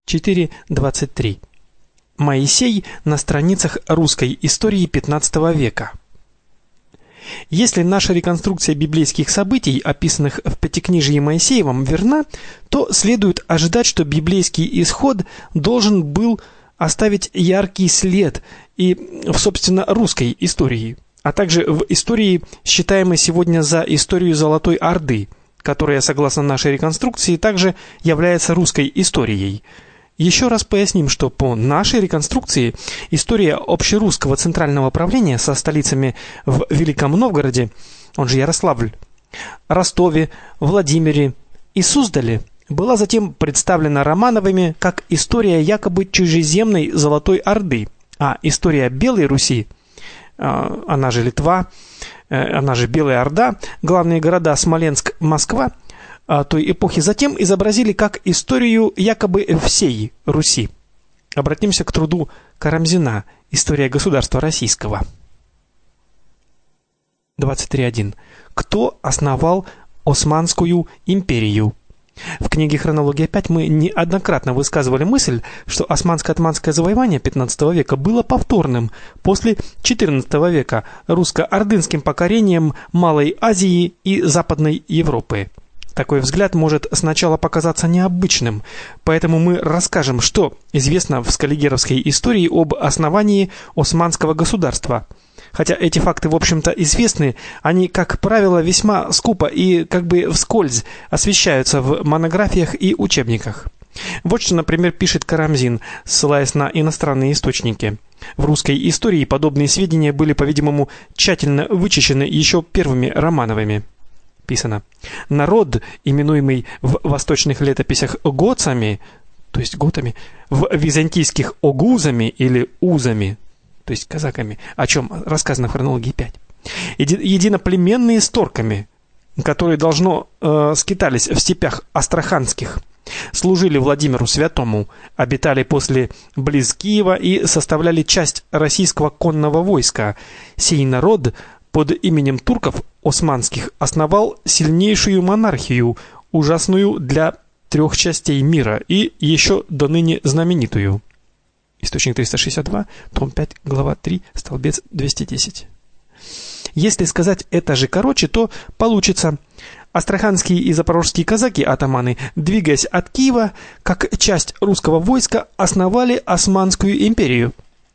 4:23. Моисей на страницах русской истории XV века. Если наша реконструкция библейских событий, описанных в Пятикнижии Моисеевом, верна, то следует ожидать, что библейский исход должен был оставить яркий след и в, собственно, русской истории, а также в истории, считаемой сегодня за историю Золотой Орды, которая, согласно нашей реконструкции, также является русской историей. Еще раз поясним, что по нашей реконструкции история общерусского центрального правления со столицами в Великом Новгороде, он же Ярославль, Ростове, Владимире и Суздале, была затем представлена Романовыми как история якобы чужеземной Золотой Орды, а история Белой Руси, она же Литва, она же Белая Орда, главные города Смоленск, Москва, той эпохи затем изобразили как историю якобы всей Руси. Обратимся к труду Карамзина «История государства российского». 23.1. Кто основал Османскую империю? В книге «Хронология 5» мы неоднократно высказывали мысль, что османско-отманское завоевание XV века было повторным после XIV века русско-ордынским покорением Малой Азии и Западной Европы. Такой взгляд может сначала показаться необычным, поэтому мы расскажем, что известно в скаллигеровской истории об основании Османского государства. Хотя эти факты, в общем-то, известны, они, как правило, весьма скупо и как бы вскользь освещаются в монографиях и учебниках. Вот что, например, пишет Карамзин, ссылаясь на иностранные источники. В русской истории подобные сведения были, по-видимому, тщательно вычищены еще первыми Романовыми. Писано: народ, именуемый в восточных летописях готцами, то есть готами, в византийских огузами или узами, то есть казаками, о чем рассказано в хронологии 5. Единоплеменные с торками, которые должно скитались в степях астраханских, служили Владимиру Святому, обитали после близ Киева и составляли часть российского конного войска. Сей народ под именем турков османских основал сильнейшую монархию, ужасную для 3 частей мира и еще до ныне знаменитую. Источник 362, том 5, глава 3, столбец 210. Если сказать это же короче, то получится: астраханские и запорожские казаки-атаманы, двигаясь от Киева, как часть русского войска, основали Османскую империю.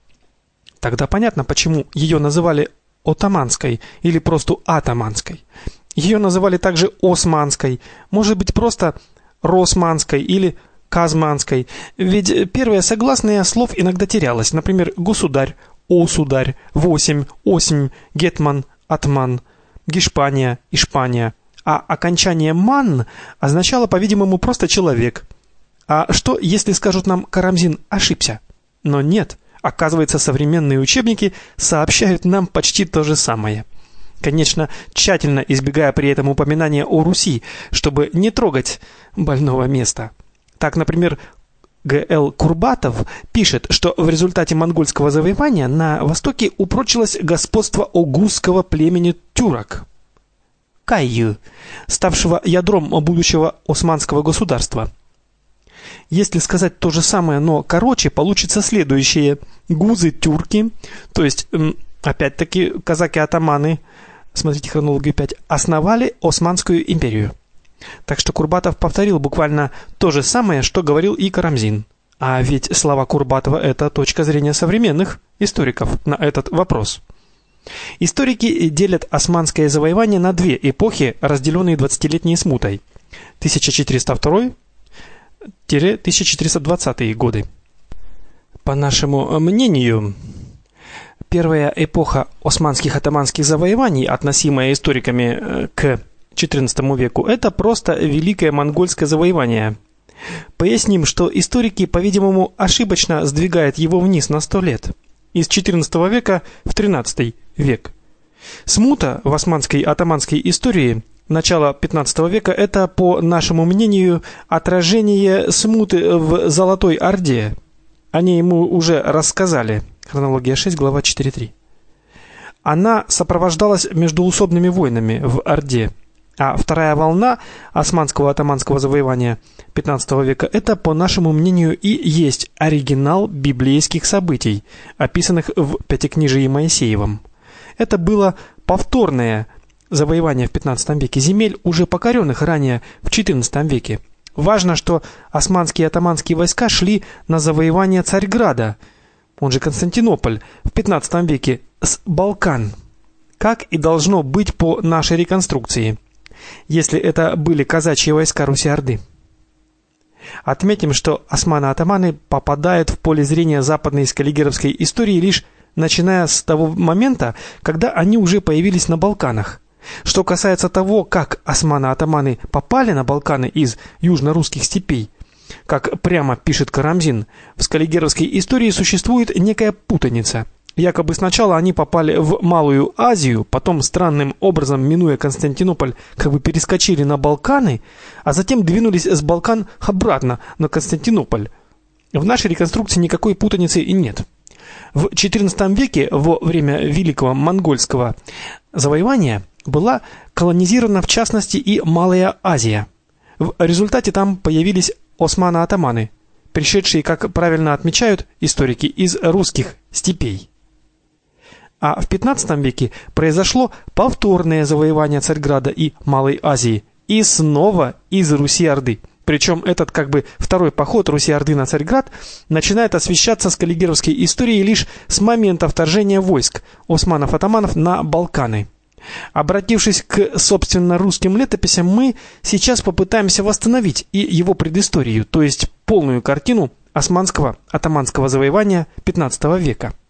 Тогда понятно, почему ее называли Отаманской или просто Атаманской. Ее называли также Османской, может быть просто Росманской или Казманской, ведь первое согласное слов иногда терялось, например, государь, осударь, восемь, осень, гетман, атман, гешпания, ишпания, а окончание ман означало, по-видимому, просто человек. А что, если скажут нам, Карамзин ошибся? Но нет, оказывается, современные учебники сообщают нам почти то же самое. Конечно, тщательно избегая при этом упоминания о Руси, чтобы не трогать больного места. Так, например, Г.Л. Курбатов пишет, что в результате монгольского завоевания на востоке упрочилось господство огузского племени тюрок, Кайю, ставшего ядром будущего османского государства. Если сказать то же самое, но короче, получится следующее: гузы-тюрки, то есть опять-таки казаки-атаманы, смотрите хронологию 5, основали Османскую империю. Так что Курбатов повторил буквально то же самое, что говорил и Карамзин. А ведь слова Курбатова — это точка зрения современных историков на этот вопрос. Историки делят османское завоевание на две эпохи, разделенные 20-летней смутой: 1402-1420 годы. По нашему мнению, первая эпоха османских атаманских завоеваний, относимая историками к XIV веку, это просто великое монгольское завоевание. Поясним, что историки, по-видимому, ошибочно сдвигают его вниз на 100 лет, из XIV века в XIII век. Смута в османской атаманской истории начала XV века — это, по нашему мнению, отражение смуты в Золотой Орде. О ней мы уже рассказали. Хронология 6, глава 4.3. Она сопровождалась междоусобными войнами в Орде. А вторая волна османского атаманского завоевания XV века – это, по нашему мнению, и есть оригинал библейских событий, описанных в Пятикнижии Моисеевом. Это было повторное завоевание в XV веке земель, уже покоренных ранее в XIV веке. Важно, что османские и атаманские войска шли на завоевание Царьграда, он же Константинополь, в XV веке с Балкан, как и должно быть по нашей реконструкции, если это были казачьи войска Руси-Орды. Отметим, что османы-атаманы попадают в поле зрения западной скаллигеровской истории лишь начиная с того момента, когда они уже появились на Балканах. Что касается того, как османы-атаманы попали на Балканы из южно-русских степей, как прямо пишет Карамзин, в скаллигеровской истории существует некая путаница. Якобы сначала они попали в Малую Азию, потом странным образом, минуя Константинополь, как бы перескочили на Балканы, а затем двинулись с Балкан обратно на Константинополь. В нашей реконструкции никакой путаницы и нет. В XIV веке, во время Великого монгольского завоевания, была колонизирована в частности и Малая Азия. В результате там появились османы-атаманы, пришедшие, как правильно отмечают историки, из русских степей. А в XV веке произошло повторное завоевание Царьграда и Малой Азии, и снова из Руси-Орды. Причем этот как бы второй поход Руси-Орды на Царьград начинает освещаться скаллигеровской историей лишь с момента вторжения войск османов-атаманов на Балканы. Обратившись к, собственно, русским летописям, мы сейчас попытаемся восстановить и его предысторию, то есть полную картину османского атаманского завоевания XV века.